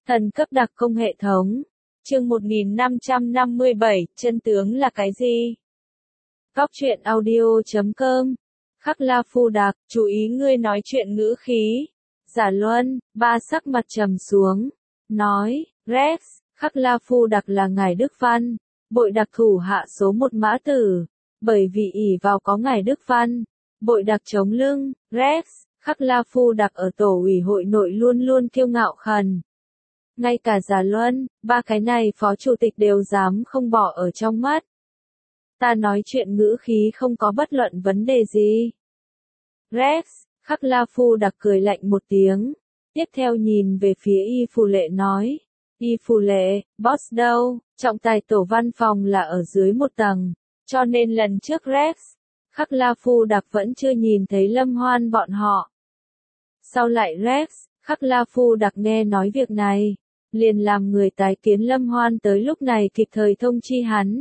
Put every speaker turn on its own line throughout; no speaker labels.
Thần cấp đặc công hệ thống. Chương 1557, chân tướng là cái gì? Góc truyện audio.com. Khắc La Phu Đặc, chú ý ngươi nói chuyện ngữ khí. Giả Luân, ba sắc mặt trầm xuống. Nói, Rex, Khắc La Phu Đặc là ngài Đức Văn, bội đặc thủ hạ số một mã tử. Bởi vì ỷ vào có ngài Đức Văn, bội đặc chống lưng, Rex, Khắc La Phu Đặc ở tổ ủy hội nội luôn luôn kiêu ngạo khẩn. Ngay cả Giả Luân, ba cái này phó chủ tịch đều dám không bỏ ở trong mắt. Ta nói chuyện ngữ khí không có bất luận vấn đề gì. Rex, Khắc La Phu Đặc cười lạnh một tiếng. Tiếp theo nhìn về phía Y Phù Lệ nói. Y Phù Lệ, boss đâu? Trọng tài tổ văn phòng là ở dưới một tầng. Cho nên lần trước Rex, Khắc La Phu Đặc vẫn chưa nhìn thấy Lâm Hoan bọn họ. Sau lại Rex, Khắc La Phu Đặc nghe nói việc này, liền làm người tái kiến Lâm Hoan tới lúc này kịp thời thông chi hắn.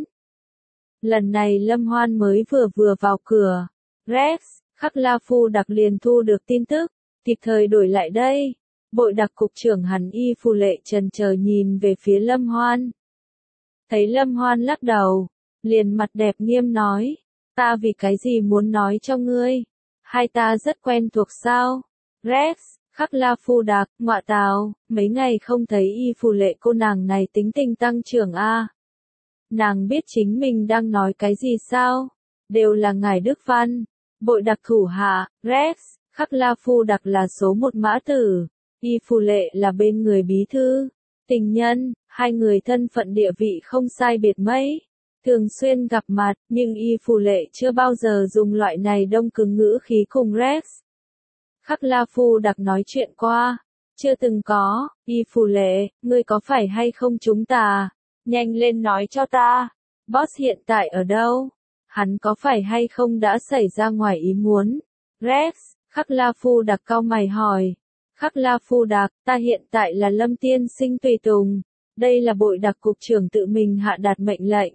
Lần này Lâm Hoan mới vừa vào cửa, Rex, Khắc La Phu Đặc liền thu được tin tức, kịp thời đổi lại đây. Bội đặc cục trưởng hắn Y Phù Lệ chần chờ nhìn về phía Lâm Hoan. Thấy Lâm Hoan lắc đầu, liền mặt đẹp nghiêm nói, ta vì cái gì muốn nói cho ngươi, hai ta rất quen thuộc sao? Rex, Khắc La Phu Đặc, ngọa tào, mấy ngày không thấy Y Phù Lệ cô nàng này tính tình tăng trưởng a. Nàng biết chính mình đang nói cái gì sao? Đều là ngài Đức Văn, bội đặc thủ hạ, Rex, Khắc La Phu Đặc là số một mã tử, Y Phù Lệ là bên người bí thư, tình nhân, hai người thân phận địa vị không sai biệt mấy. Thường xuyên gặp mặt, nhưng Y Phù Lệ chưa bao giờ dùng loại này đông cứng ngữ khí cùng Rex. Khắc La Phu Đặc nói chuyện qua, chưa từng có. Y Phù Lệ, ngươi có phải hay không chúng ta? Nhanh lên nói cho ta, boss hiện tại ở đâu? Hắn có phải hay không đã xảy ra ngoài ý muốn? Rex, Khắc La Phu Đặc cau mày hỏi. Khắc La Phu Đặc, ta hiện tại là Lâm tiên sinh tùy tùng, đây là bội đặc cục trưởng tự mình hạ đạt mệnh lệnh.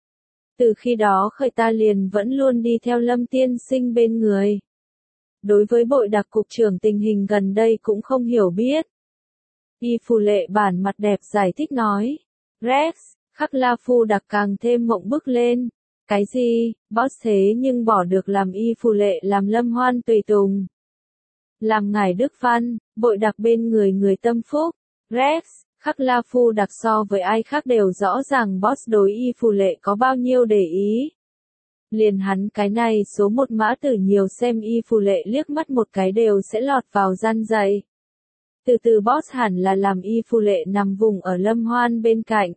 Từ khi đó khởi ta liền vẫn luôn đi theo Lâm tiên sinh bên người. Đối với bội đặc cục trưởng tình hình gần đây cũng không hiểu biết. Y Phù Lệ bản mặt đẹp giải thích nói. Rex, Khắc La Phu Đặc càng thêm mộng bức lên. Cái gì, boss thế nhưng bỏ được làm Y Phù Lệ làm Lâm Hoan tùy tùng. Làm ngài Đức Văn, bội đặc bên người tâm phúc. Rex, Khắc La Phu Đặc so với ai khác đều rõ ràng boss đối Y Phù Lệ có bao nhiêu để ý. Liền hắn cái này số một mã tử nhiều xem Y Phù Lệ liếc mắt một cái đều sẽ lọt vào gian dày. Từ từ boss hẳn là làm Y Phù Lệ nằm vùng ở Lâm Hoan bên cạnh.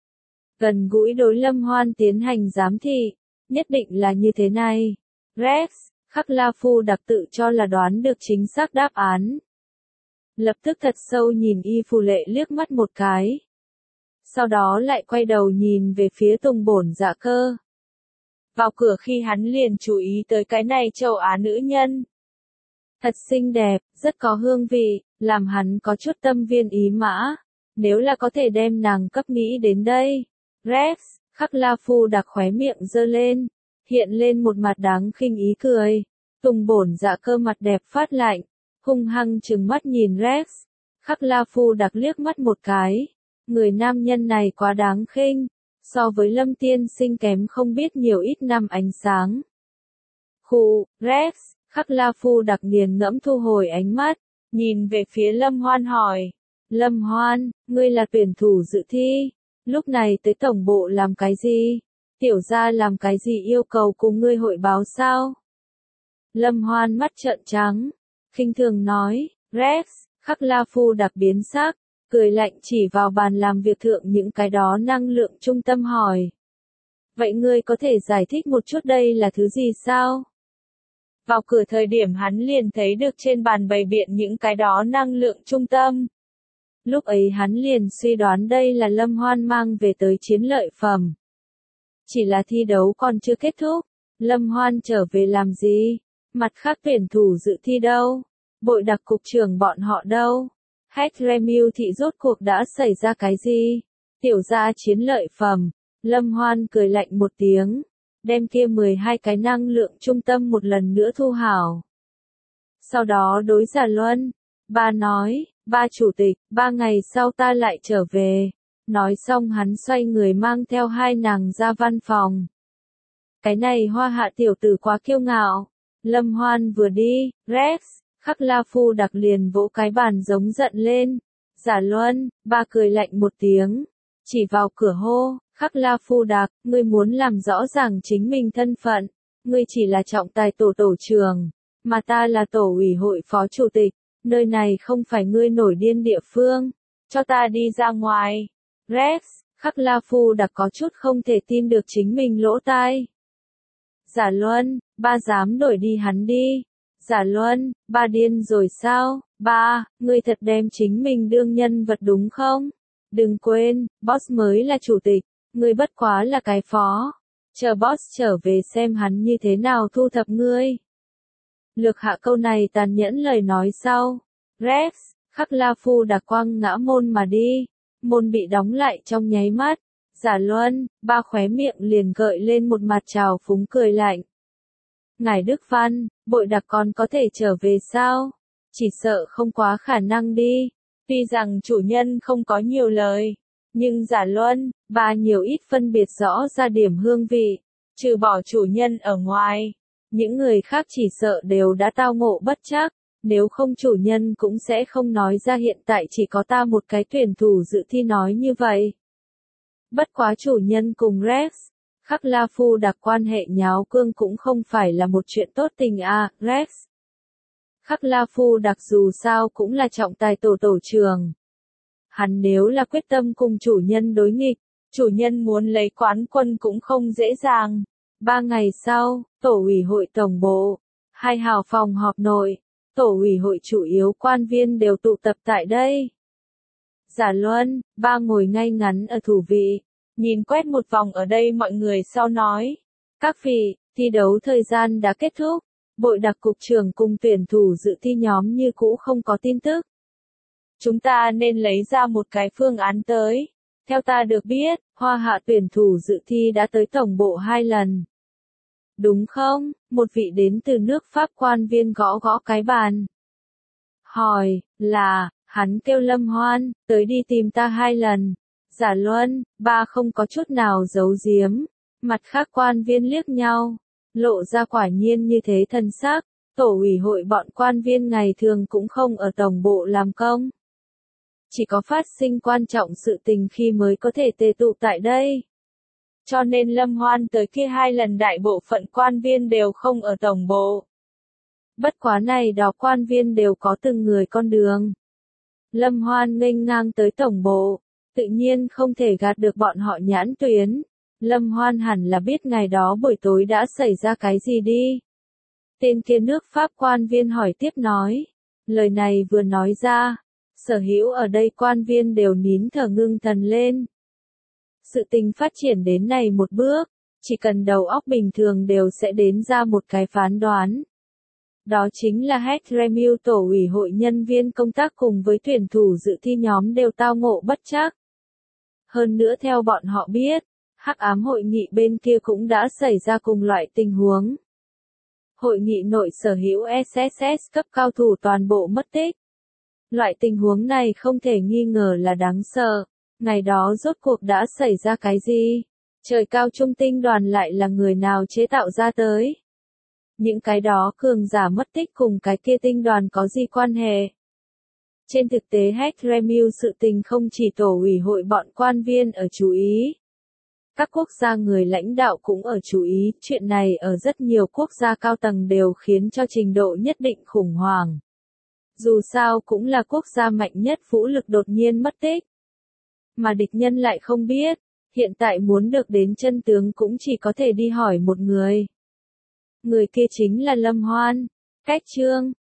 Gần gũi đối Lâm Hoan tiến hành giám thị, nhất định là như thế này. Rex, Khắc La Phu Đặc tự cho là đoán được chính xác đáp án. Lập tức thật sâu nhìn Y Phù Lệ liếc mắt một cái. Sau đó lại quay đầu nhìn về phía Tùng Bổn Dạ Cơ. Vào cửa khi hắn liền chú ý tới cái này châu Á nữ nhân. Thật xinh đẹp, rất có hương vị, làm hắn có chút tâm viên ý mã. Nếu là có thể đem nàng cấp nghĩ đến đây. Rex, Khắc La Phu Đặc khóe miệng giơ lên, hiện lên một mặt đáng khinh ý cười. Tùng Bổn Dạ Cơ mặt đẹp phát lạnh, hung hăng trừng mắt nhìn Rex. Khắc La Phu Đặc liếc mắt một cái. Người nam nhân này quá đáng khinh. So với Lâm tiên sinh kém không biết nhiều ít năm ánh sáng. Khụ, Rex, Khắc La Phu Đặc nghiền ngẫm thu hồi ánh mắt, nhìn về phía Lâm Hoan hỏi. Lâm Hoan, ngươi là tuyển thủ dự thi, lúc này tới tổng bộ làm cái gì? Tiểu gia làm cái gì yêu cầu cùng ngươi hội báo sao? Lâm Hoan mắt trợn trắng, khinh thường nói. Rex, Khắc La Phu Đặc biến sắc. Cười lạnh chỉ vào bàn làm việc thượng những cái đó năng lượng trung tâm hỏi. Vậy ngươi có thể giải thích một chút đây là thứ gì sao? Vào cửa thời điểm hắn liền thấy được trên bàn bày biện những cái đó năng lượng trung tâm. Lúc ấy hắn liền suy đoán đây là Lâm Hoan mang về tới chiến lợi phẩm. Chỉ là thi đấu còn chưa kết thúc. Lâm Hoan trở về làm gì? Mặt khác tuyển thủ dự thi đâu? Bội đặc cục trưởng bọn họ đâu? Remiu thị rốt cuộc đã xảy ra cái gì? Tiểu gia chiến lợi phẩm. Lâm Hoan cười lạnh một tiếng, đem kia 12 cái năng lượng trung tâm một lần nữa thu hảo. Sau đó đối Giả Luân, bà nói, Ba chủ tịch, 3 ngày sau ta lại trở về. Nói xong hắn xoay người mang theo hai nàng ra văn phòng. Cái này Hoa Hạ tiểu tử quá kiêu ngạo. Lâm Hoan vừa đi, Rex, Khắc La Phu Đặc liền vỗ cái bàn giống giận lên. Giả Luân, ba cười lạnh một tiếng. Chỉ vào cửa hô, Khắc La Phu Đặc, ngươi muốn làm rõ ràng chính mình thân phận. Ngươi chỉ là trọng tài tổ trưởng, mà ta là tổ ủy hội phó chủ tịch. Nơi này không phải ngươi nổi điên địa phương. Cho ta đi ra ngoài. Rex, Khắc La Phu Đặc có chút không thể tin được chính mình lỗ tai. Giả Luân, ba dám đuổi đi hắn đi. Giả Luân, ba điên rồi sao? Ba, ngươi thật đem chính mình đương nhân vật đúng không? Đừng quên, boss mới là chủ tịch, ngươi bất quá là cái phó. Chờ boss trở về xem hắn như thế nào thu thập ngươi. Lược hạ câu này tàn nhẫn lời nói sau. Rex, Khắc La Phu Đặc quăng ngã môn mà đi. Môn bị đóng lại trong nháy mắt. Giả Luân, ba khóe miệng liền gợi lên một mặt trào phúng cười lạnh. Ngài Đức Văn, Bội Đặc còn có thể trở về sao? Chỉ sợ không quá khả năng đi. Tuy rằng chủ nhân không có nhiều lời, nhưng Giả Luân, ba nhiều ít phân biệt rõ ra điểm hương vị. Trừ bỏ chủ nhân ở ngoài, những người khác chỉ sợ đều đã tao ngộ bất trắc. Nếu không chủ nhân cũng sẽ không nói ra hiện tại chỉ có ta một cái tuyển thủ dự thi nói như vậy. Bất quá chủ nhân cùng Rex, Khắc La Phu Đặc quan hệ nháo cương cũng không phải là một chuyện tốt tình à, Rex. Khắc La Phu Đặc dù sao cũng là trọng tài tổ trưởng. Hắn nếu là quyết tâm cùng chủ nhân đối nghịch, chủ nhân muốn lấy quán quân cũng không dễ dàng. 3 ngày sau, tổ ủy hội tổng bộ, 2 hào phòng họp nội, tổ ủy hội chủ yếu quan viên đều tụ tập tại đây. Giả Luân, ba ngồi ngay ngắn ở thủ vị, nhìn quét một vòng ở đây mọi người sau nói. Các vị, thi đấu thời gian đã kết thúc, Bội Đặc cục trưởng cùng tuyển thủ dự thi nhóm như cũ không có tin tức. Chúng ta nên lấy ra một cái phương án tới. Theo ta được biết, Hoa Hạ tuyển thủ dự thi đã tới tổng bộ 2 lần. Đúng không? Một vị đến từ nước Pháp quan viên gõ gõ cái bàn. Hỏi, là, hắn kêu Lâm Hoan, tới đi tìm ta 2 lần. Giả Luân, ba không có chút nào giấu giếm. Mặt khác quan viên liếc nhau, lộ ra quả nhiên như thế thần sắc. Tổ ủy hội bọn quan viên ngày thường cũng không ở tổng bộ làm công. Chỉ có phát sinh quan trọng sự tình khi mới có thể tề tụ tại đây. Cho nên Lâm Hoan tới kia 2 lần đại bộ phận quan viên đều không ở tổng bộ. Bất quá này đó quan viên đều có từng người con đường. Lâm Hoan nghênh ngang tới tổng bộ, tự nhiên không thể gạt được bọn họ nhãn tuyến. Lâm Hoan hẳn là biết ngày đó buổi tối đã xảy ra cái gì đi. Tên kia nước Pháp quan viên hỏi tiếp nói. Lời này vừa nói ra, sở hữu ở đây quan viên đều nín thở ngưng thần lên. Sự tình phát triển đến này một bước, chỉ cần đầu óc bình thường đều sẽ đến ra một cái phán đoán. Đó chính là Hetremil tổ ủy hội nhân viên công tác cùng với tuyển thủ dự thi nhóm đều tao ngộ bất trắc. Hơn nữa theo bọn họ biết, hắc ám hội nghị bên kia cũng đã xảy ra cùng loại tình huống. Hội nghị nội sở hữu SSS cấp cao thủ toàn bộ mất tích. Loại tình huống này không thể nghi ngờ là đáng sợ. Ngày đó rốt cuộc đã xảy ra cái gì? Trời cao trung tinh đoàn lại là người nào chế tạo ra tới? Những cái đó cường giả mất tích cùng cái kia tinh đoàn có gì quan hệ? Trên thực tế Hetremil sự tình không chỉ tổ ủy hội bọn quan viên ở chú ý. Các quốc gia người lãnh đạo cũng ở chú ý, chuyện này ở rất nhiều quốc gia cao tầng đều khiến cho trình độ nhất định khủng hoảng. Dù sao cũng là quốc gia mạnh nhất vũ lực đột nhiên mất tích. Mà địch nhân lại không biết, hiện tại muốn được đến chân tướng cũng chỉ có thể đi hỏi một người. Người kia chính là Lâm Hoan. Cách chương